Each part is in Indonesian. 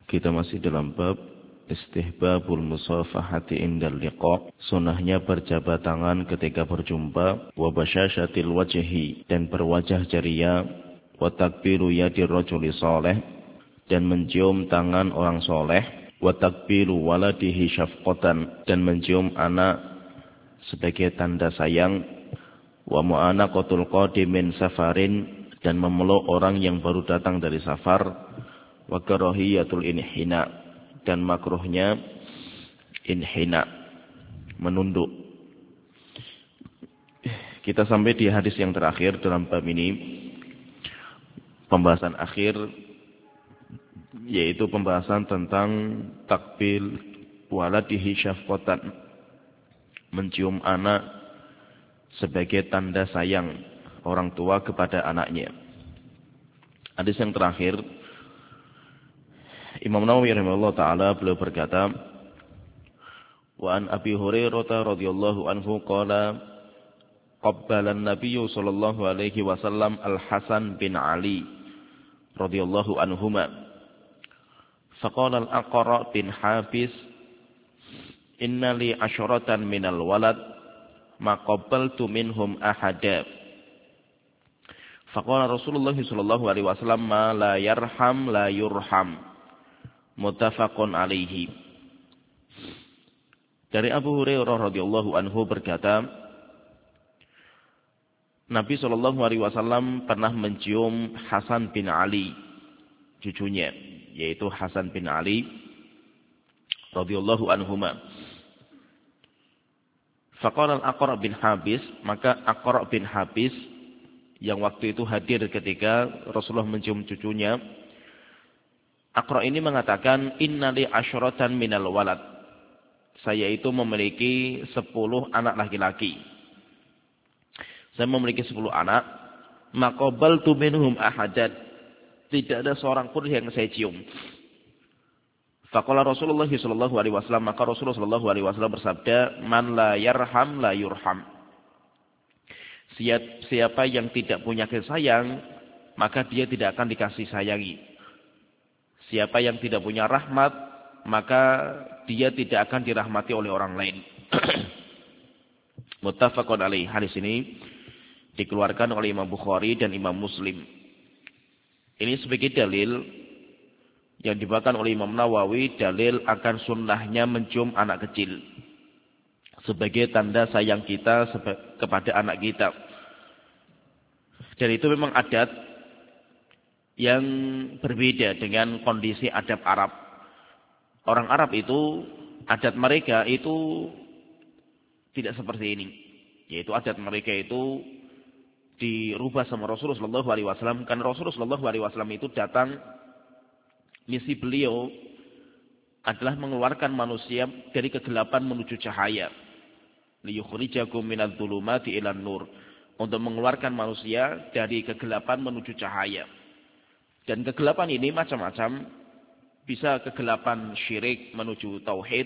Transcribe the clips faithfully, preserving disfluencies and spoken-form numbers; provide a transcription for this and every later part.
Kita masih dalam bab istihbabul musafahati indal liqa, sunahnya berjabat tangan ketika berjumpa, wa basyasyatil wajhi, dan berwajah ceria, wa takbiru yadir rajuli saleh, dan mencium tangan orang soleh, wa takbiru waladihi syafqatan, dan mencium anak sebagai tanda sayang, wa mu'anaqatul qadimin safarin, dan memeluk orang yang baru datang dari safar, wa karahiyatul inhina, dan makruhnya inhina, menunduk. Kita sampai di hadis yang terakhir dalam bab ini, pembahasan akhir, yaitu pembahasan tentang takbil waladihi syafqatan, mencium anak sebagai tanda sayang orang tua kepada anaknya. Hadis yang terakhir, Imam Nawawi rahimahullah ta'ala beliau berkata, wa an Abi Hurairah radhiyallahu anhu qala qabbala an-nabiy sallallahu alaihi wasallam al-Hasan bin Ali radhiyallahu anhuma faqala al-Aqra bin Habis inna li asyratan minal walad ma qabbaltu minhum ahada faqala Rasulullah sallallahu alaihi wasallam ma la yarham la yurham. Muttafaqun alaihi. Dari Abu Hurairah radhiyallahu anhu berkata, Nabi sallallahu alaihi wasallam pernah mencium Hasan bin Ali, cucunya, yaitu Hasan bin Ali radhiyallahu anhuma. Faqala al-Aqra bin Habis, maka Aqra bin Habis yang waktu itu hadir ketika Rasulullah mencium cucunya, Aqra ini mengatakan, innali asyratan minal walad. Saya itu memiliki sepuluh anak laki-laki. Saya memiliki sepuluh anak. Maqabaltu minhum ahadan. Tidak ada seorang pun yang saya cium. Faqala Rasulullah sallallahu alaihi wasallam, maka Rasulullah sallallahu alaihi wasallam bersabda, man la yarham la yurham. Siapa yang tidak punya kasih sayang, maka dia tidak akan dikasih sayangi. Siapa yang tidak punya rahmat, maka dia tidak akan dirahmati oleh orang lain. Muttafaqun alaih. Hadis ini dikeluarkan oleh Imam Bukhari dan Imam Muslim. Ini sebagai dalil yang dibawakan oleh Imam Nawawi, dalil akan sunnahnya mencium anak kecil sebagai tanda sayang kita kepada anak kita. Dan itu memang adat yang berbeda dengan kondisi adab Arab. Orang Arab itu, adat mereka itu tidak seperti ini. Yaitu adat mereka itu dirubah sama Rasulullah sallallahu alaihi wasallam. Karena Rasulullah sallallahu alaihi wasallam itu datang, misi beliau adalah mengeluarkan manusia dari kegelapan menuju cahaya. Liyukhrijakum minadh-dhulumati ilan nur. Untuk mengeluarkan manusia dari kegelapan menuju cahaya. Dan kegelapan ini macam-macam. Bisa kegelapan syirik menuju tauhid.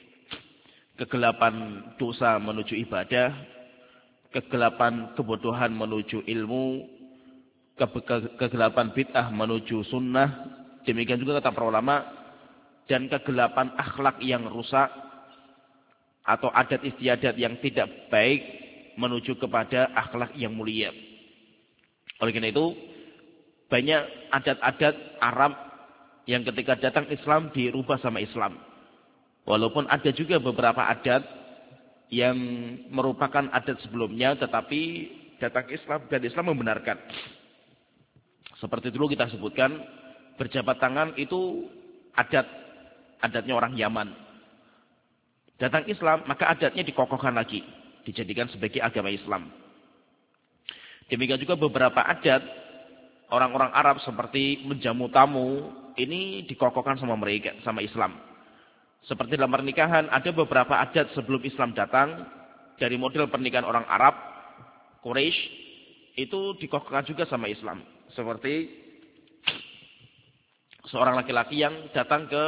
Kegelapan dosa menuju ibadah. Kegelapan kebodohan menuju ilmu. Kegelapan bid'ah menuju sunnah. Demikian juga kata para ulama. Dan kegelapan akhlak yang rusak. Atau adat istiadat yang tidak baik. Menuju kepada akhlak yang mulia. Oleh karena itu, banyak adat-adat Arab yang ketika datang Islam dirubah sama Islam. Walaupun ada juga beberapa adat yang merupakan adat sebelumnya, tetapi datang Islam dan Islam membenarkan. Seperti dulu kita sebutkan, berjabat tangan itu adat, adatnya orang Yaman. Datang Islam, maka adatnya dikokohkan lagi, dijadikan sebagai agama Islam. Demikian juga beberapa adat orang-orang Arab seperti menjamu tamu, ini dikokohkan sama mereka, sama Islam. Seperti dalam pernikahan, ada beberapa adat sebelum Islam datang, dari model pernikahan orang Arab, Quraisy, itu dikokohkan juga sama Islam. Seperti seorang laki-laki yang datang ke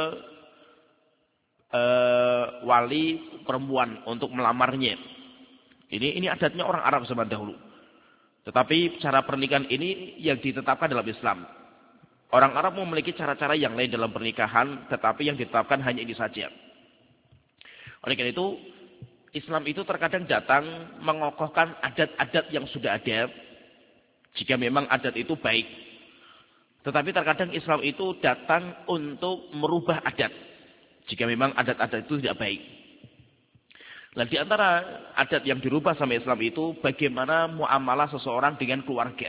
uh, wali perempuan untuk melamarnya. Ini ini adatnya orang Arab zaman dahulu. Tetapi cara pernikahan ini yang ditetapkan dalam Islam. Orang Arab memiliki cara-cara yang lain dalam pernikahan, tetapi yang ditetapkan hanya ini saja. Oleh karena itu, Islam itu terkadang datang mengokohkan adat-adat yang sudah ada, jika memang adat itu baik. Tetapi terkadang Islam itu datang untuk merubah adat, jika memang adat-adat itu tidak baik. Nah, di antara adat yang dirubah sama Islam itu, bagaimana muamalah seseorang dengan keluarga.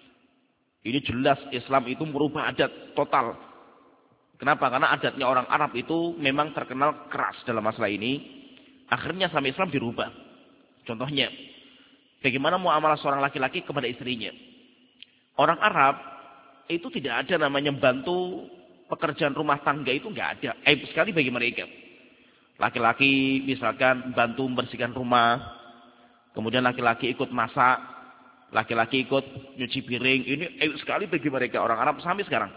Ini jelas Islam itu merubah adat total. Kenapa? Karena adatnya orang Arab itu memang terkenal keras dalam masalah ini. Akhirnya sama Islam dirubah. Contohnya, bagaimana muamalah seorang laki-laki kepada istrinya. Orang Arab itu tidak ada namanya bantu pekerjaan rumah tangga, itu nggak ada. Aib sekali bagi mereka. Laki-laki misalkan bantu membersihkan rumah, kemudian laki-laki ikut masak, laki-laki ikut nyuci piring. Ini aib sekali bagi mereka orang Arab sampai sekarang.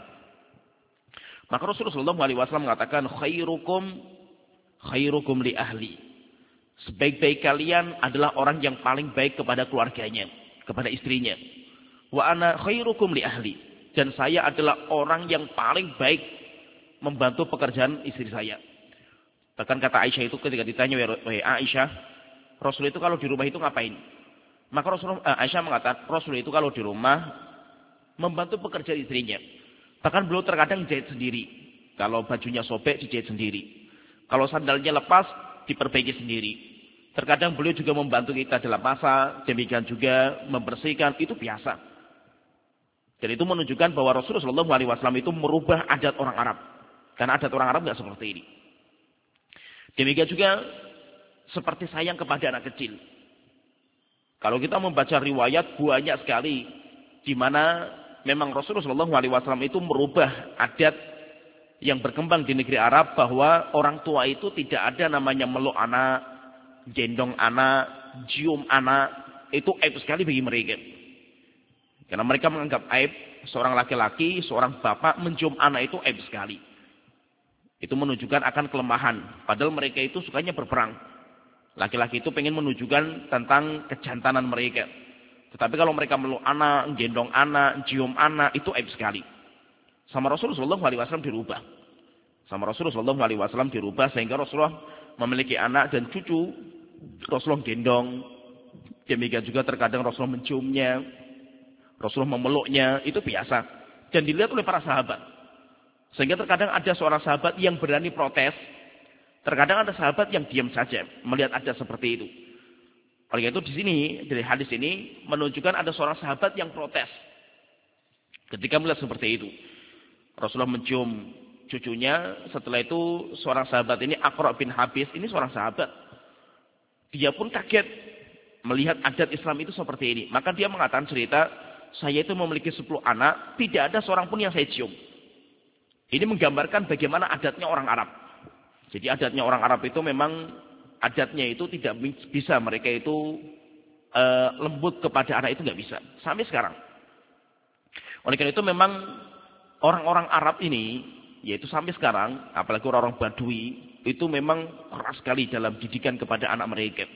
Maka Rasulullah shallallahu alaihi wasallam mengatakan, khairukum khairukum li ahli. Sebaik-baik kalian adalah orang yang paling baik kepada keluarganya, kepada istrinya. Wa ana khairukum li ahli. Dan saya adalah orang yang paling baik membantu pekerjaan istri saya. Bahkan kata Aisyah itu ketika ditanya, wahai Aisyah, Rasul itu kalau di rumah itu ngapain? Maka Rasulullah, eh, Aisyah mengatakan, Rasul itu kalau di rumah membantu pekerjaan istrinya. Bahkan beliau terkadang jahit sendiri. Kalau bajunya sobek, dijahit sendiri. Kalau sandalnya lepas, diperbaiki sendiri. Terkadang beliau juga membantu kita dalam masak, demikian juga membersihkan, itu biasa. Dan itu menunjukkan bahwa Rasulullah shallallahu alaihi wasallam itu merubah adat orang Arab. Karena adat orang Arab nggak seperti ini. Demikian juga seperti sayang kepada anak kecil. Kalau kita membaca riwayat banyak sekali di mana memang Rasulullah shallallahu alaihi wasallam itu merubah adat yang berkembang di negeri Arab, bahwa orang tua itu tidak ada namanya meluk anak, gendong anak, cium anak. Itu aib sekali bagi mereka. Karena mereka menganggap aib seorang laki-laki, seorang bapak mencium anak itu aib sekali. Itu menunjukkan akan kelemahan. Padahal mereka itu sukanya berperang. Laki-laki itu pengen menunjukkan tentang kejantanan mereka. Tetapi kalau mereka meluk anak, gendong anak, cium anak, itu aib sekali. Sama Rasulullah shallallahu alaihi wasallam dirubah. Sama Rasulullah shallallahu alaihi wasallam dirubah sehingga Rasulullah memiliki anak dan cucu. Rasulullah gendong. Demikian juga terkadang Rasulullah menciumnya. Rasulullah memeluknya. Itu biasa. Dan dilihat oleh para sahabat. Sehingga terkadang ada seorang sahabat yang berani protes. Terkadang ada sahabat yang diam saja melihat ada seperti itu. Oleh itu di sini, dari hadis ini menunjukkan ada seorang sahabat yang protes. Ketika melihat seperti itu. Rasulullah mencium cucunya. Setelah itu seorang sahabat ini, Aqra bin Habis, ini seorang sahabat. Dia pun kaget melihat adat Islam itu seperti ini. Maka dia mengatakan cerita, saya itu memiliki sepuluh anak, tidak ada seorang pun yang saya cium. Ini menggambarkan bagaimana adatnya orang Arab. Jadi adatnya orang Arab itu memang adatnya itu tidak bisa mereka itu e, lembut kepada anak itu nggak bisa sampai sekarang. Oleh karena itu memang orang-orang Arab ini, yaitu sampai sekarang, apalagi orang-orang Badui, itu memang keras sekali dalam didikan kepada anak mereka.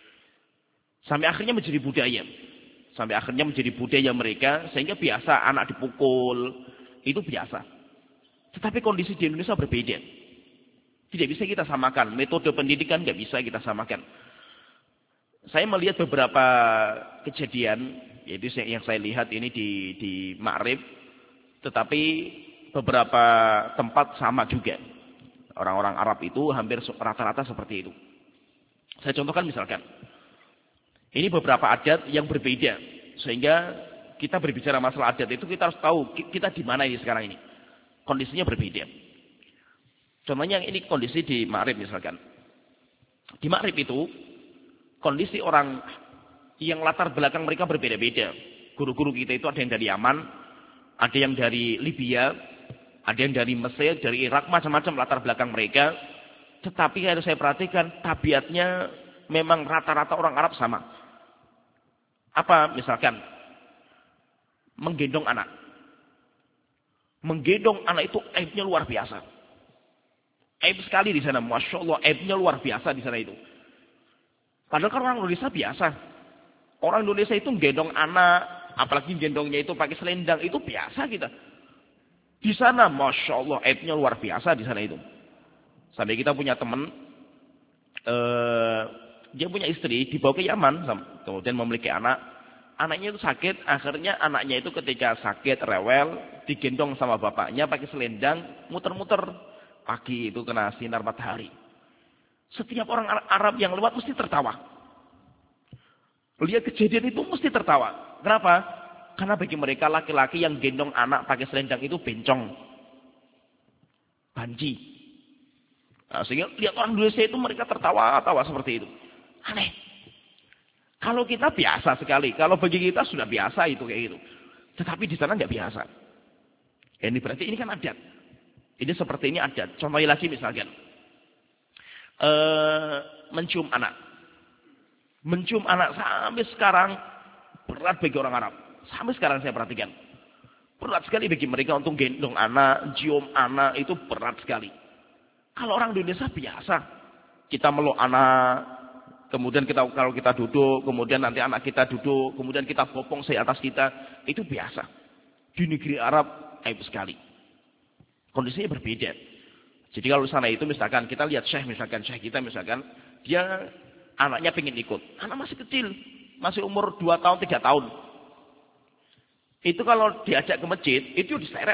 Sampai akhirnya menjadi budaya. Sampai akhirnya menjadi budaya mereka, sehingga biasa anak dipukul, itu biasa. Tetapi kondisi di Indonesia berbeda. Tidak bisa kita samakan. Metode pendidikan nggak bisa kita samakan. Saya melihat beberapa kejadian, yaitu yang saya lihat ini di, di Ma'rib, tetapi beberapa tempat sama juga. Orang-orang Arab itu hampir rata-rata seperti itu. Saya contohkan misalkan. Ini beberapa adat yang berbeda. Sehingga kita berbicara masalah adat itu kita harus tahu kita di mana ini sekarang ini. Kondisinya berbeda. Contohnya ini kondisi di Ma'rib misalkan. Di Ma'rib itu kondisi orang yang latar belakang mereka berbeda-beda. Guru-guru kita itu ada yang dari Yaman, ada yang dari Libya, ada yang dari Mesir, dari Irak, macam-macam latar belakang mereka. Tetapi harus saya perhatikan, tabiatnya memang rata-rata orang Arab sama. Apa misalkan? Menggendong anak. Menggendong anak itu aibnya luar biasa. Aib sekali di sana. Masya Allah, aibnya luar biasa di sana itu. Padahal kan orang Indonesia biasa. Orang Indonesia itu menggendong anak, apalagi gendongnya itu pakai selendang, itu biasa kita. Di sana, Masya Allah, aibnya luar biasa di sana itu. Sampai kita punya teman, eh, dia punya istri, dibawa ke Yaman, kemudian memiliki anak. Anaknya itu sakit, akhirnya anaknya itu ketika sakit, rewel, digendong sama bapaknya pakai selendang, muter-muter. Pagi itu kena sinar matahari. Setiap orang Arab yang lewat mesti tertawa. Lihat kejadian itu mesti tertawa. Kenapa? Karena bagi mereka laki-laki yang gendong anak pakai selendang itu bencong. Banji. Nah, sehingga lihat orang Indonesia itu mereka tertawa-tawa seperti itu. Aneh. Kalau kita biasa sekali. Kalau bagi kita sudah biasa itu kayak gitu. Tetapi di sana nggak biasa. Ini berarti ini kan adat. Ini seperti ini adat. Contohnya lagi misalkan. Uh, mencium anak. Mencium anak sampai sekarang berat bagi orang Arab. Sampai sekarang saya perhatikan. Berat sekali bagi mereka untuk gendong anak, cium anak, itu berat sekali. Kalau orang Indonesia biasa. Kita meluk anak, kemudian kita kalau kita duduk, kemudian nanti anak kita duduk, kemudian kita bopong di atas kita, itu biasa. Di negeri Arab, aib sekali. Kondisinya berbeda. Jadi kalau sana itu misalkan kita lihat syekh, misalkan syekh kita misalkan, dia anaknya pengen ikut. Anak masih kecil, masih umur dua tahun, tiga tahun. Itu kalau diajak ke masjid, itu diseret.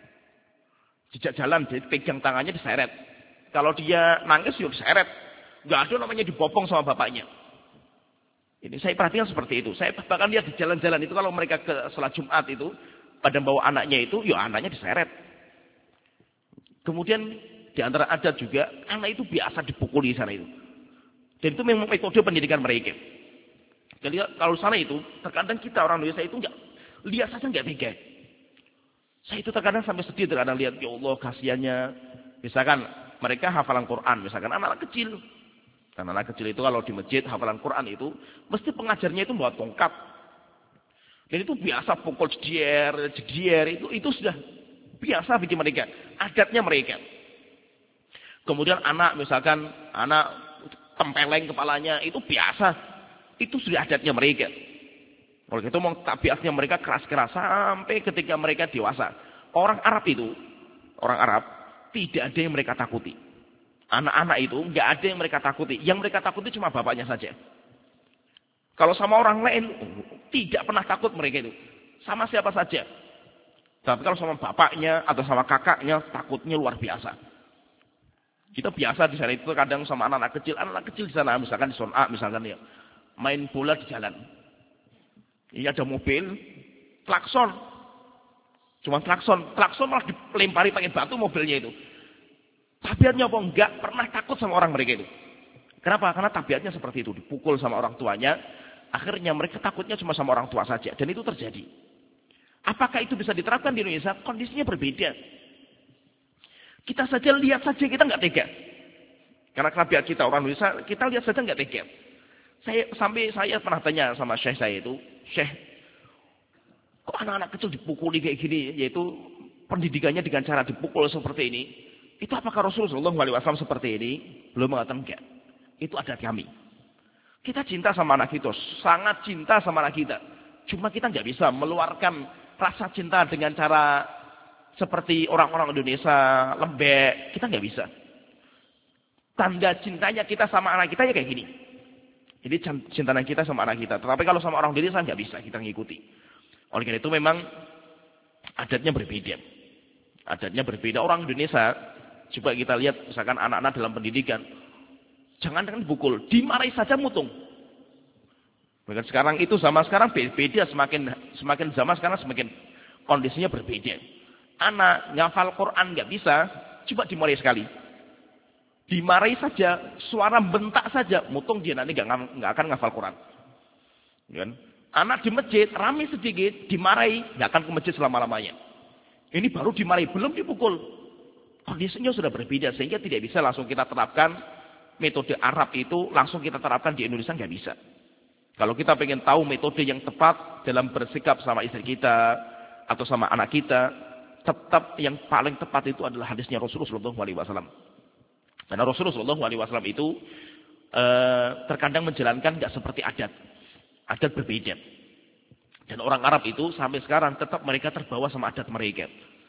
Jejak jalan, dipegang tangannya diseret. Kalau dia nangis, ya diseret. Nggak ada namanya dibopong sama bapaknya. Ini saya perhatikan seperti itu. Saya bahkan lihat di jalan-jalan itu, kalau mereka ke sholat Jumat itu, pada bawa anaknya itu, ya anaknya diseret. Kemudian di antara adat juga, anak itu biasa dipukuli di sana itu. Dan itu memang metode pendidikan mereka. Jadi kalau sana itu, terkadang kita orang Indonesia itu enggak, lihat saja enggak tega. Saya itu terkadang sampai sedih terkadang lihat, ya Allah kasihannya. Misalkan mereka hafalan Quran, misalkan anak-anak kecil. Karena anak kecil itu kalau di masjid hafalan Quran itu, mesti pengajarnya itu bawa tongkat. Dan itu biasa pukul jedier, jedier, itu itu sudah biasa bagi mereka. Adatnya mereka. Kemudian anak misalkan, anak tempeleng kepalanya, itu biasa. Itu sudah adatnya mereka. Kalau gitu mau tabiatnya mereka keras-keras sampai ketika mereka dewasa. Orang Arab itu, orang Arab, tidak ada yang mereka takuti. Anak-anak itu nggak ada yang mereka takuti. Yang mereka takuti cuma bapaknya saja. Kalau sama orang lain, tidak pernah takut mereka itu. Sama siapa saja. Tapi kalau sama bapaknya atau sama kakaknya, takutnya luar biasa. Kita biasa di sana itu kadang sama anak-anak kecil. Anak-anak kecil di sana, misalkan di zona A, misalkan ya, main bola di jalan. Ini ada mobil, klakson. Cuma klakson. Klakson malah dilempari pakai batu mobilnya itu. Tabiatnya apa? Enggak pernah takut sama orang mereka itu. Kenapa? Karena tabiatnya seperti itu. Dipukul sama orang tuanya. Akhirnya mereka takutnya cuma sama orang tua saja. Dan itu terjadi. Apakah itu bisa diterapkan di Indonesia? Kondisinya berbeda. Kita saja lihat saja, kita nggak tega. Karena tabiat kita orang Indonesia, kita lihat saja nggak tega. Saya sampai saya pernah tanya sama syekh saya itu, syekh, kok anak-anak kecil dipukuli kayak gini? Yaitu pendidikannya dengan cara dipukul seperti ini. Itu apakah Rasulullah shallallahu alaihi wasallam seperti ini? Belum mengatakan enggak. Itu adat kami. Kita cinta sama anak kita, sangat cinta sama anak kita. Cuma kita nggak bisa meluarkan rasa cinta dengan cara seperti orang-orang Indonesia lembek. Kita nggak bisa. Tanda cintanya kita sama anak kita ya kayak gini. Jadi cintanya kita sama anak kita. Tetapi kalau sama orang Indonesia nggak bisa kita ngikuti. Oleh karena itu memang adatnya berbeda. Adatnya berbeda. Orang Indonesia, coba kita lihat misalkan anak-anak dalam pendidikan. Jangan kan pukul, dimarahi saja mutung. Bahkan sekarang itu zaman sekarang beda, semakin semakin zaman sekarang semakin kondisinya berbeda. Anak ngafal Quran nggak bisa, coba dimarahi sekali. Dimarahi saja, suara bentak saja, mutung dia nanti nggak nggak akan ngafal Quran. Kan? Anak di masjid ramai sedikit, dimarahi nggak akan ke masjid selama-lamanya. Ini baru dimarahi, belum dipukul. Kondisinya sudah berbeda sehingga tidak bisa langsung kita terapkan. Metode Arab itu langsung kita terapkan di Indonesia nggak bisa. Kalau kita pengen tahu metode yang tepat dalam bersikap sama istri kita atau sama anak kita, tetap yang paling tepat itu adalah hadisnya Rasulullah shallallahu alaihi wasallam. Karena Rasulullah shallallahu alaihi wasallam itu eh, terkadang menjalankan nggak seperti adat, adat berbeda. Dan orang Arab itu sampai sekarang tetap mereka terbawa sama adat mereka.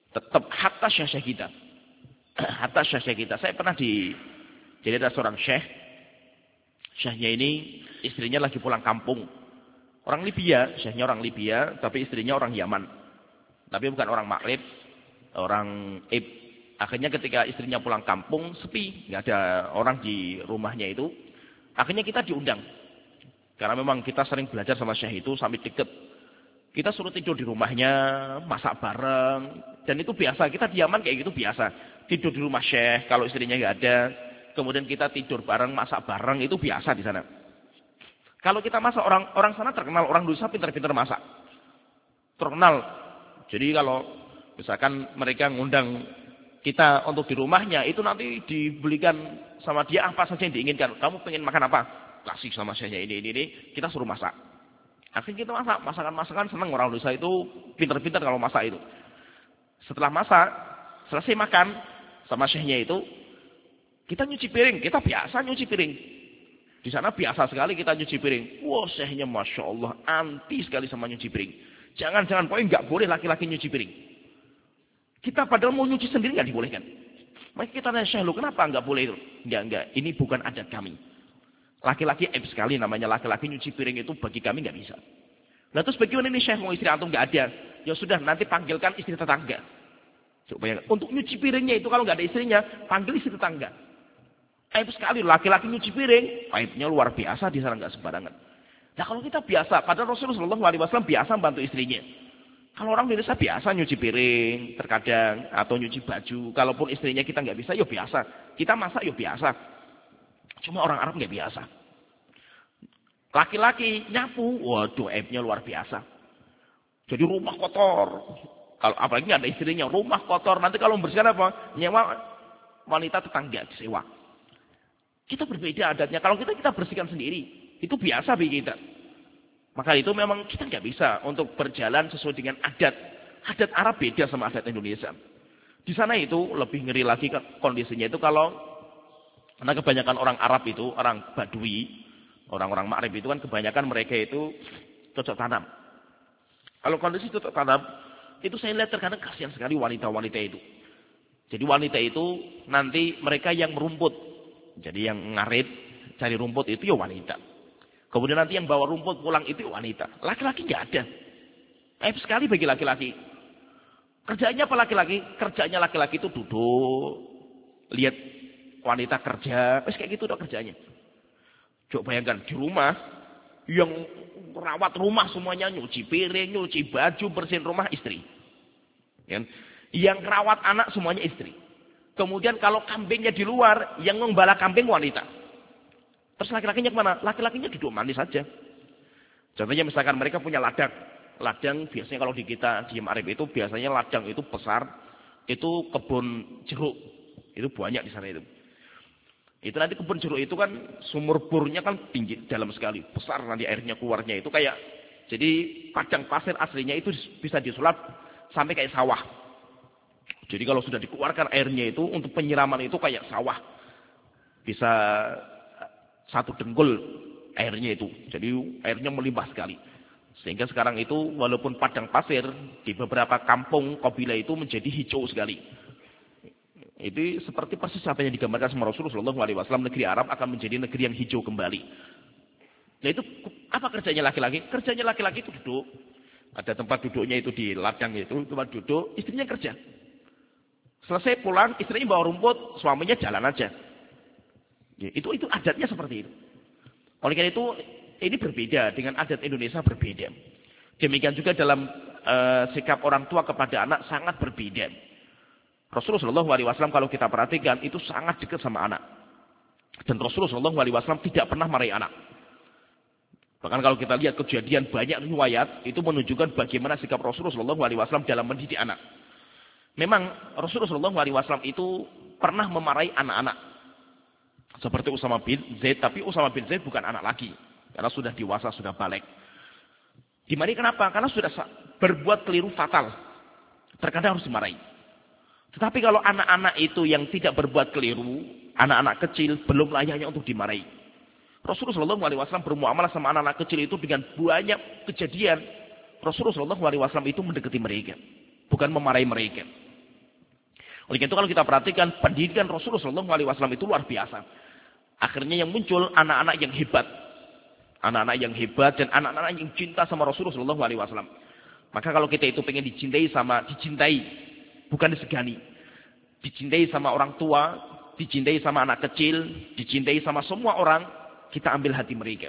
Tetap hatta syekh kita. Hatta syekh kita. Saya pernah di, jadi ada seorang syekh. Syekhnya ini istrinya lagi pulang kampung. Orang Libya, syekhnya orang Libya, tapi istrinya orang Yaman. Tapi bukan orang Maghrib, orang Ib. Akhirnya ketika istrinya pulang kampung, sepi. Nggak ada orang di rumahnya itu. Akhirnya kita diundang. Karena memang kita sering belajar sama syekh itu sampai deket. Kita suruh tidur di rumahnya, masak bareng. Dan itu biasa, kita di Yaman kayak gitu biasa. Tidur di rumah syekh, kalau istrinya nggak ada. Kemudian kita tidur bareng, masak bareng, itu biasa di sana. Kalau kita masak, orang orang sana terkenal, orang Indonesia pintar-pintar masak. Terkenal. Jadi kalau misalkan mereka ngundang kita untuk di rumahnya, itu nanti dibelikan sama dia apa saja yang diinginkan. Kamu pengen makan apa? Kasih sama saya ini, ini, ini. Kita suruh masak. Akhirnya kita masak. Masakan-masakan senang orang Indonesia itu pintar-pintar kalau masak itu. Setelah masak, selesai makan sama syekhnya itu, kita nyuci piring. Kita biasa nyuci piring. Di sana biasa sekali kita nyuci piring. Wah, syekhnya Masya Allah, anti sekali sama nyuci piring. Jangan-jangan, pokoknya nggak boleh laki-laki nyuci piring. Kita padahal mau nyuci sendiri nggak dibolehkan. Maka kita tanya, Syekh, lu kenapa nggak boleh itu? Enggak, enggak, ini bukan adat kami. Laki-laki aib sekali namanya laki-laki nyuci piring itu bagi kami nggak bisa. Nah terus bagaimana ini Syekh, mau istri antum nggak ada? Ya sudah, nanti panggilkan istri tetangga. Coba bayangkan, untuk nyuci piringnya itu kalau nggak ada istrinya, panggil istri tetangga. Aib sekali, laki-laki nyuci piring, aibnya luar biasa di sana nggak sembarangan. Nah kalau kita biasa, padahal Rasulullah shallallahu alaihi wasallam biasa membantu istrinya. Kalau orang Indonesia biasa nyuci piring, terkadang, atau nyuci baju. Kalaupun istrinya kita nggak bisa, ya biasa. Kita masak, ya biasa. Cuma orang Arab nggak biasa. Laki-laki nyapu, waduh aibnya luar biasa. Jadi rumah kotor. Kalau apalagi nggak ada istrinya, rumah kotor. Nanti kalau membersihkan apa? Nyewa wanita tetangga disewa. Kita berbeda adatnya. Kalau kita kita bersihkan sendiri, itu biasa bagi kita. Maka itu memang kita nggak bisa untuk berjalan sesuai dengan adat. Adat Arab beda sama adat Indonesia. Di sana itu lebih ngeri lagi kondisinya itu kalau karena kebanyakan orang Arab itu, orang Badui, orang-orang Maghrib itu kan kebanyakan mereka itu cocok tanam. Kalau kondisi cocok tanam, itu saya lihat terkadang kasihan sekali wanita-wanita itu. Jadi wanita itu nanti mereka yang merumput. Jadi yang ngarit, cari rumput itu ya wanita. Kemudian nanti yang bawa rumput pulang itu ya wanita. Laki-laki nggak ada. Aib sekali bagi laki-laki. Kerjanya apa laki-laki? Kerjanya laki-laki itu duduk, lihat wanita kerja, wes kayak gitu udah kerjanya. Coba bayangkan di rumah yang rawat rumah semuanya, nyuci piring, nyuci baju, bersihin rumah istri. Yang rawat anak semuanya istri. Kemudian kalau kambingnya di luar, yang membala kambing wanita. Terus laki-lakinya kemana? Laki-lakinya duduk manis saja. Contohnya misalkan mereka punya ladang. Ladang biasanya kalau di kita di Maghrib itu biasanya ladang itu besar. Itu kebun jeruk. Itu banyak di sana itu. Itu nanti kebun jeruk itu kan sumur bornya kan tinggi, dalam sekali. Besar nanti airnya keluarnya itu kayak. Jadi padang pasir aslinya itu bisa disulap sampai kayak sawah. Jadi kalau sudah dikeluarkan airnya itu untuk penyiraman itu kayak sawah. Bisa satu dengkul airnya itu. Jadi airnya melimpah sekali. Sehingga sekarang itu walaupun padang pasir di beberapa kampung kabilah itu menjadi hijau sekali. Itu seperti persis apa yang digambarkan sama Rasulullah shallallahu alaihi wasallam, negeri Arab akan menjadi negeri yang hijau kembali. Nah itu apa kerjanya laki-laki? Kerjanya laki-laki itu duduk. Ada tempat duduknya itu di ladang itu, tempat duduk, istrinya kerja. Selesai pulang, istrinya bawa rumput, suaminya jalan aja. Ya, itu itu adatnya seperti itu. Oleh karena itu, ini berbeda dengan adat Indonesia berbeda. Demikian juga dalam uh, sikap orang tua kepada anak sangat berbeda. Rasulullah shallallahu alaihi wasallam kalau kita perhatikan itu sangat dekat sama anak. Dan Rasulullah shallallahu alaihi wasallam tidak pernah marahi anak. Bahkan kalau kita lihat kejadian banyak riwayat itu menunjukkan bagaimana sikap Rasulullah shallallahu alaihi wasallam dalam mendidik anak. Memang Rasulullah shallallahu alaihi wasallam itu pernah memarahi anak-anak. Seperti Usama bin Zaid, tapi Usama bin Zaid bukan anak lagi. Karena sudah dewasa, sudah balik. Dimarahi kenapa? Karena sudah berbuat keliru fatal. Terkadang harus dimarahi. Tetapi kalau anak-anak itu yang tidak berbuat keliru, anak-anak kecil belum layaknya untuk dimarahi. Rasulullah shallallahu alaihi wasallam bermuamalah sama anak-anak kecil itu dengan banyak kejadian. Rasulullah shallallahu alaihi wasallam itu mendekati mereka. Bukan memarahi mereka. Oleh itu kalau kita perhatikan pendidikan Rasulullah shallallahu alaihi wasallam itu luar biasa. Akhirnya yang muncul anak-anak yang hebat. Anak-anak yang hebat dan anak-anak yang cinta sama Rasulullah shallallahu alaihi wasallam. Maka kalau kita itu pengen dicintai sama dicintai, bukan disegani. Dicintai sama orang tua, dicintai sama anak kecil, dicintai sama semua orang, kita ambil hati mereka.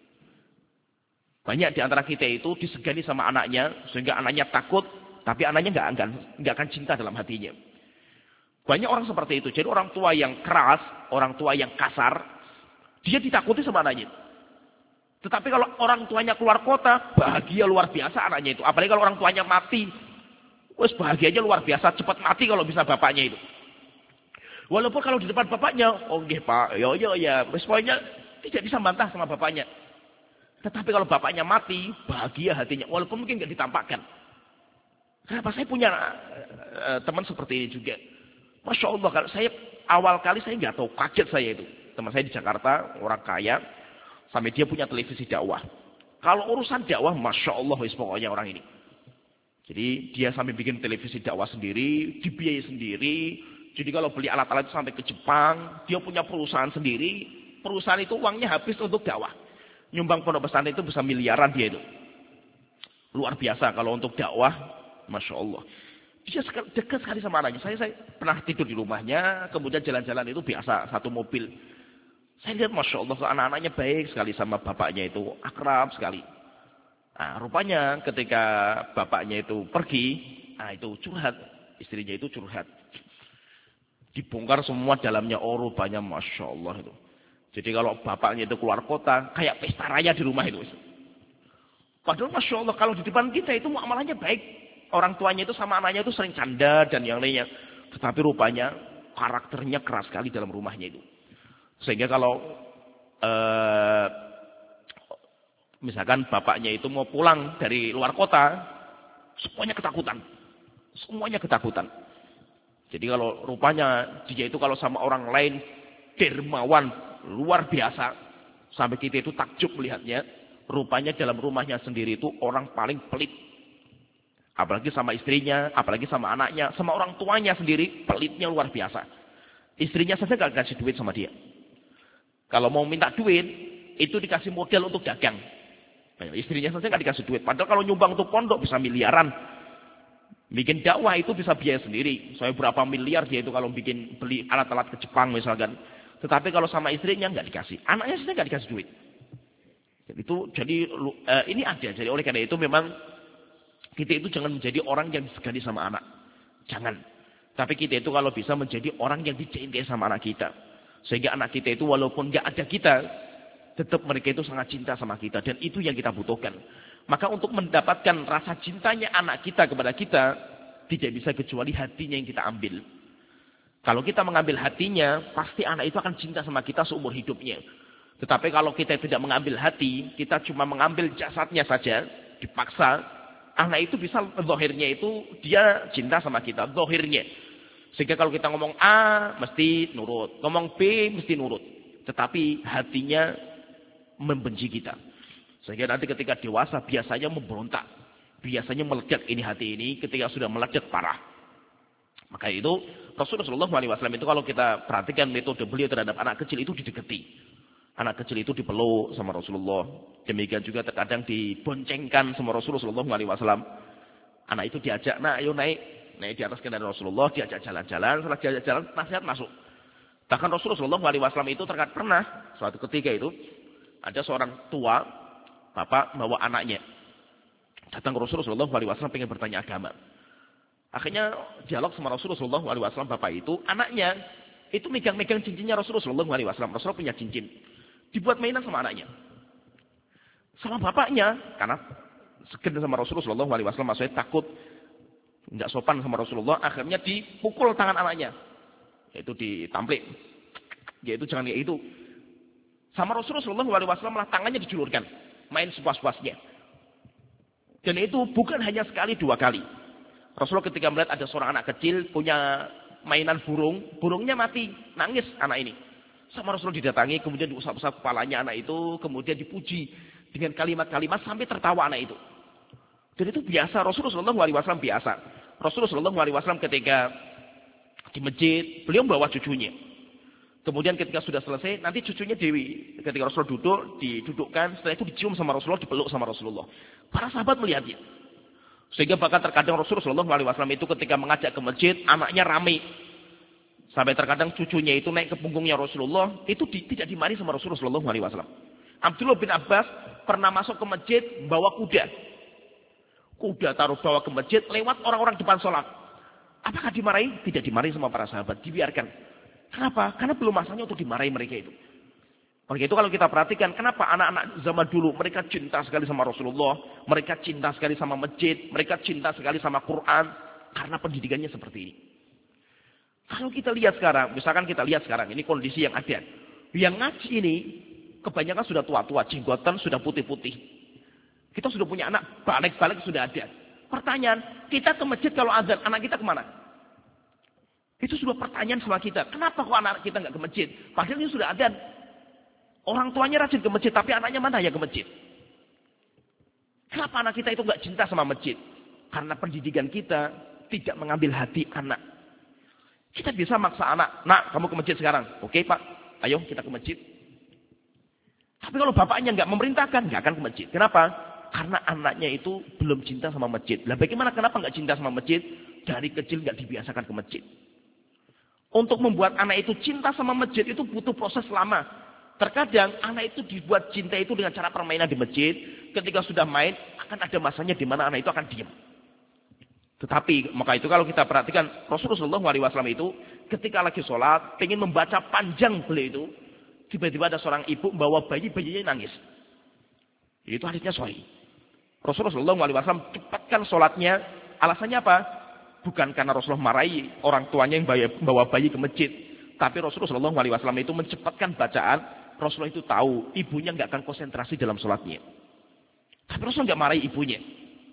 Banyak di antara kita itu disegani sama anaknya, sehingga anaknya takut, tapi anaknya nggak akan nggak akan cinta dalam hatinya. Banyak orang seperti itu. Jadi orang tua yang keras, orang tua yang kasar, dia ditakuti sama anaknya. Tetapi kalau orang tuanya keluar kota, bahagia luar biasa anaknya itu. Apalagi kalau orang tuanya mati, wes bahagianya luar biasa, cepat mati kalau bisa bapaknya itu. Walaupun kalau di depan bapaknya, oh nggih Pak, yo yo ya, wes pokoknya tidak bisa bantah sama bapaknya. Tetapi kalau bapaknya mati, bahagia hatinya, walaupun mungkin nggak ditampakkan. Kenapa saya punya uh, teman seperti ini juga? Masya Allah, kalau saya awal kali saya nggak tahu, kaget saya itu. Teman saya di Jakarta, orang kaya, sampai dia punya televisi dakwah. Kalau urusan dakwah, Masya Allah, pokoknya orang ini. Jadi dia sampai bikin televisi dakwah sendiri, dibiayai sendiri. Jadi kalau beli alat-alat itu sampai ke Jepang, dia punya perusahaan sendiri. Perusahaan itu uangnya habis untuk dakwah. Nyumbang pondok pesantren itu bisa miliaran dia itu. Luar biasa kalau untuk dakwah, Masya Allah. Dia dekat sekali sama anaknya. Saya, saya pernah tidur di rumahnya, kemudian jalan-jalan itu biasa, satu mobil. Saya lihat Masya Allah, anak-anaknya baik sekali sama bapaknya itu, akrab sekali. Nah, rupanya ketika bapaknya itu pergi, nah itu curhat, istrinya itu curhat. Dibongkar semua dalamnya, oh rupanya Masya Allah itu. Jadi kalau bapaknya itu keluar kota, kayak pesta raya di rumah itu. Padahal Masya Allah, kalau di depan kita itu muamalahnya baik. Orang tuanya itu sama anaknya itu sering canda dan yang lainnya. Tetapi rupanya karakternya keras sekali dalam rumahnya itu. Sehingga kalau eh, misalkan bapaknya itu mau pulang dari luar kota, semuanya ketakutan. Semuanya ketakutan. Jadi kalau rupanya dia itu kalau sama orang lain dermawan luar biasa. Sampai kita itu takjub melihatnya. Rupanya dalam rumahnya sendiri itu orang paling pelit. Apalagi sama istrinya, apalagi sama anaknya, sama orang tuanya sendiri, pelitnya luar biasa. Istrinya saja gak kasih duit sama dia. Kalau mau minta duit, itu dikasih modal untuk dagang. Nah, istrinya saja gak dikasih duit. Padahal kalau nyumbang untuk pondok bisa miliaran. Bikin dakwah itu bisa biaya sendiri. Soalnya berapa miliar dia itu kalau bikin beli alat-alat ke Jepang misalkan. Tetapi kalau sama istrinya nggak dikasih. Anaknya saja nggak dikasih duit. Jadi itu jadi uh, ini ada. Jadi oleh karena itu memang kita itu jangan menjadi orang yang disegani sama anak. Jangan. Tapi kita itu kalau bisa menjadi orang yang dicintai sama anak kita. Sehingga anak kita itu walaupun nggak ada kita, tetap mereka itu sangat cinta sama kita. Dan itu yang kita butuhkan. Maka untuk mendapatkan rasa cintanya anak kita kepada kita, tidak bisa kecuali hatinya yang kita ambil. Kalau kita mengambil hatinya, pasti anak itu akan cinta sama kita seumur hidupnya. Tetapi kalau kita tidak mengambil hati, kita cuma mengambil jasadnya saja, dipaksa, anak itu bisa zahirnya itu dia cinta sama kita, zahirnya. Sehingga kalau kita ngomong A, mesti nurut. Ngomong B, mesti nurut. Tetapi hatinya membenci kita. Sehingga nanti ketika dewasa biasanya memberontak. Biasanya meledak ini hati ini ketika sudah meledak parah. Maka itu Rasulullah shallallahu alaihi wasallam itu kalau kita perhatikan metode beliau terhadap anak kecil itu didekati. Anak kecil itu dipeluk sama Rasulullah. Demikian juga terkadang diboncengkan sama Rasulullah shallallahu alaihi wasallam. Anak itu diajak, nah ayo naik. Naik di atas kendaraan Rasulullah, diajak jalan-jalan. Setelah diajak jalan, nasihat masuk. Bahkan Rasulullah shallallahu alaihi wasallam itu terkadang pernah, suatu ketika itu, ada seorang tua, bapak bawa anaknya. Datang ke Rasulullah shallallahu alaihi wasallam pengen bertanya agama. Akhirnya dialog sama Rasulullah shallallahu alaihi wasallam bapak itu, anaknya itu megang-megang cincinnya Rasulullah shallallahu alaihi wasallam. Rasulullah punya cincin. Dibuat mainan sama anaknya. Sama bapaknya. Karena segan sama Rasulullah shallallahu alaihi wasallam. Maksudnya takut. Nggak sopan sama Rasulullah. Akhirnya dipukul tangan anaknya. Yaitu ditamplik. Yaitu jangan kayak itu. Sama Rasulullah shallallahu alaihi wasallam malah tangannya dijulurkan. Main sepuas-puasnya. Dan itu bukan hanya sekali dua kali. Rasulullah ketika melihat ada seorang anak kecil punya mainan burung, burungnya mati, nangis anak ini. Sama Rasulullah didatangi, kemudian diusap-usap kepalanya anak itu, kemudian dipuji dengan kalimat-kalimat sampai tertawa anak itu. Dan itu biasa, Rasulullah shallallahu alaihi wasallam biasa. Rasulullah shallallahu alaihi wasallam ketika di masjid, beliau membawa cucunya. Kemudian ketika sudah selesai, nanti cucunya Dewi. Ketika Rasulullah duduk, didudukkan, setelah itu dicium sama Rasulullah, dipeluk sama Rasulullah. Para sahabat melihatnya. Sehingga bahkan terkadang Rasulullah shallallahu alaihi wasallam itu ketika mengajak ke masjid, anaknya ramai. Sampai terkadang cucunya itu naik ke punggungnya Rasulullah, itu di, tidak dimari sama Rasulullah shallallahu alaihi wasallam. Abdullah bin Abbas pernah masuk ke masjid, bawa kuda. Kuda taruh bawa ke masjid, lewat orang-orang depan sholat. Apakah dimarahi? Tidak dimarahi sama para sahabat, dibiarkan. Kenapa? Karena belum masanya untuk dimarahi mereka itu. Oleh itu kalau kita perhatikan, kenapa anak-anak zaman dulu mereka cinta sekali sama Rasulullah, mereka cinta sekali sama masjid, mereka cinta sekali sama Quran, karena pendidikannya seperti ini. Kalau kita lihat sekarang, misalkan kita lihat sekarang, ini kondisi yang ada. Yang ngaji ini, kebanyakan sudah tua-tua, jenggotan sudah putih-putih. Kita sudah punya anak, balik-balik sudah ada. Pertanyaan, kita ke masjid kalau azan, anak kita kemana? Itu sudah pertanyaan sama kita. Kenapa kok anak kita nggak ke masjid? Padahal ini sudah ada. Orang tuanya rajin ke masjid, tapi anaknya mana yang ke masjid? Kenapa anak kita itu nggak cinta sama masjid? Karena pendidikan kita tidak mengambil hati anak. Kita bisa maksa anak, nak kamu ke masjid sekarang. Oke pak, ayo kita ke masjid. Tapi kalau bapaknya nggak memerintahkan, nggak akan ke masjid. Kenapa? Karena anaknya itu belum cinta sama masjid. Lah bagaimana kenapa nggak cinta sama masjid? Dari kecil nggak dibiasakan ke masjid. Untuk membuat anak itu cinta sama masjid itu butuh proses lama. Terkadang anak itu dibuat cinta itu dengan cara permainan di masjid. Ketika sudah main, akan ada masanya di mana anak itu akan diam. Tetapi, maka itu kalau kita perhatikan, Rasulullah shallallahu alaihi wasallam itu ketika lagi sholat, ingin membaca panjang beliau itu, tiba-tiba ada seorang ibu membawa bayi, bayinya nangis. Itu hadisnya sahih. Rasulullah shallallahu alaihi wasallam cepatkan sholatnya. Alasannya apa? Bukan karena Rasulullah marahi orang tuanya yang bawa bayi ke masjid. Tapi Rasulullah shallallahu alaihi wasallam itu mencepatkan bacaan. Rasulullah itu tahu ibunya nggak akan konsentrasi dalam sholatnya. Tapi Rasulullah nggak marahi ibunya.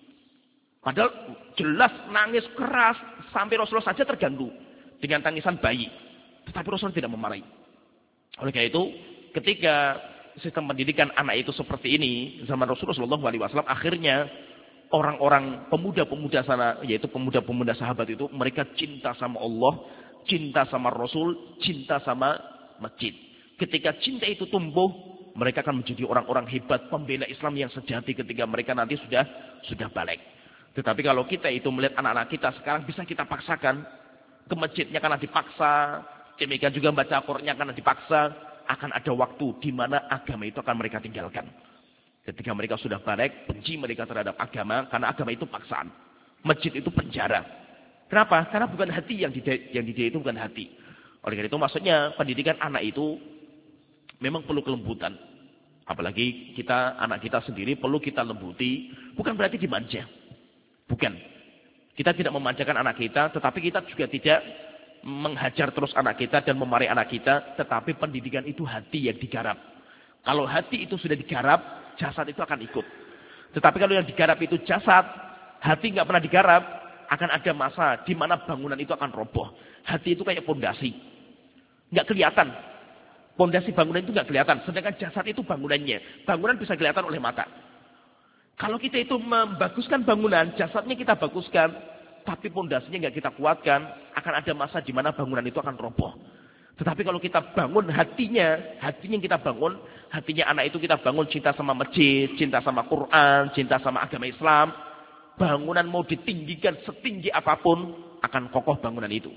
Padahal jelas nangis keras. Sampai Rasulullah saja terganggu dengan tangisan bayi. Tetapi Rasulullah tidak memarahi. Oleh karena itu ketika sistem pendidikan anak itu seperti ini. Zaman Rasulullah shallallahu alaihi wasallam akhirnya orang-orang pemuda-pemuda sana, yaitu pemuda-pemuda sahabat itu, mereka cinta sama Allah, cinta sama Rasul, cinta sama masjid. Ketika cinta itu tumbuh, mereka akan menjadi orang-orang hebat, pembela Islam yang sejati ketika mereka nanti sudah sudah balik. Tetapi kalau kita itu melihat anak-anak kita sekarang bisa kita paksakan, ke masjidnya karena dipaksa, demikian juga baca Al-Qur'annya karena dipaksa, akan ada waktu di mana agama itu akan mereka tinggalkan. Ketika mereka sudah balik, benci mereka terhadap agama, karena agama itu paksaan. Masjid itu penjara. Kenapa? Karena bukan hati yang dididik, yang dididik itu bukan hati. Oleh karena itu maksudnya pendidikan anak itu memang perlu kelembutan. Apalagi kita, anak kita sendiri perlu kita lembuti. Bukan berarti dimanja. Bukan. Kita tidak memanjakan anak kita, tetapi kita juga tidak menghajar terus anak kita dan memarahi anak kita. Tetapi pendidikan itu hati yang digarap. Kalau hati itu sudah digarap, jasad itu akan ikut. Tetapi kalau yang digarap itu jasad, hati nggak pernah digarap, akan ada masa di mana bangunan itu akan roboh. Hati itu kayak pondasi, nggak kelihatan. Pondasi bangunan itu nggak kelihatan, sedangkan jasad itu bangunannya. Bangunan bisa kelihatan oleh mata. Kalau kita itu membaguskan bangunan, jasadnya kita baguskan, tapi pondasinya nggak kita kuatkan, akan ada masa di mana bangunan itu akan roboh. Tetapi kalau kita bangun hatinya, hatinya yang kita bangun, hatinya anak itu kita bangun cinta sama masjid, cinta sama Quran, cinta sama agama Islam. Bangunan mau ditinggikan setinggi apapun, akan kokoh bangunan itu.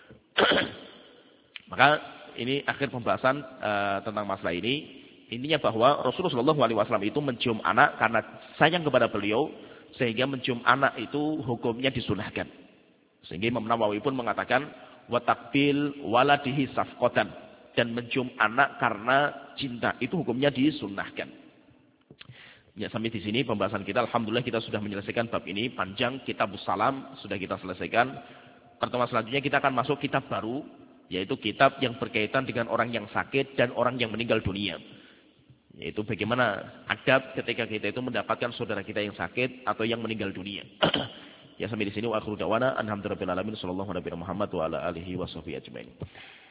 Maka ini akhir pembahasan uh, tentang masalah ini. Intinya bahwa Rasulullah shallallahu alaihi wasallam itu mencium anak karena sayang kepada beliau, sehingga mencium anak itu hukumnya disunahkan. Sehingga Imam Nawawi pun mengatakan, wa takbil waladihi safqatan, dan mencium anak karena cinta itu hukumnya disunnahkan. Ya, sampai di sini pembahasan kita. Alhamdulillah kita sudah menyelesaikan bab ini panjang. Kitabus Salam sudah kita selesaikan. Pertemuan selanjutnya kita akan masuk kitab baru, yaitu kitab yang berkaitan dengan orang yang sakit dan orang yang meninggal dunia. Yaitu bagaimana adab ketika kita itu mendapatkan saudara kita yang sakit atau yang meninggal dunia. Ya, sampai di sini wa akhiru da'wana alhamdulillahirabbil alamin sallallahu alaihi wa sallam wa ala alihi wa sahbihi ajmain.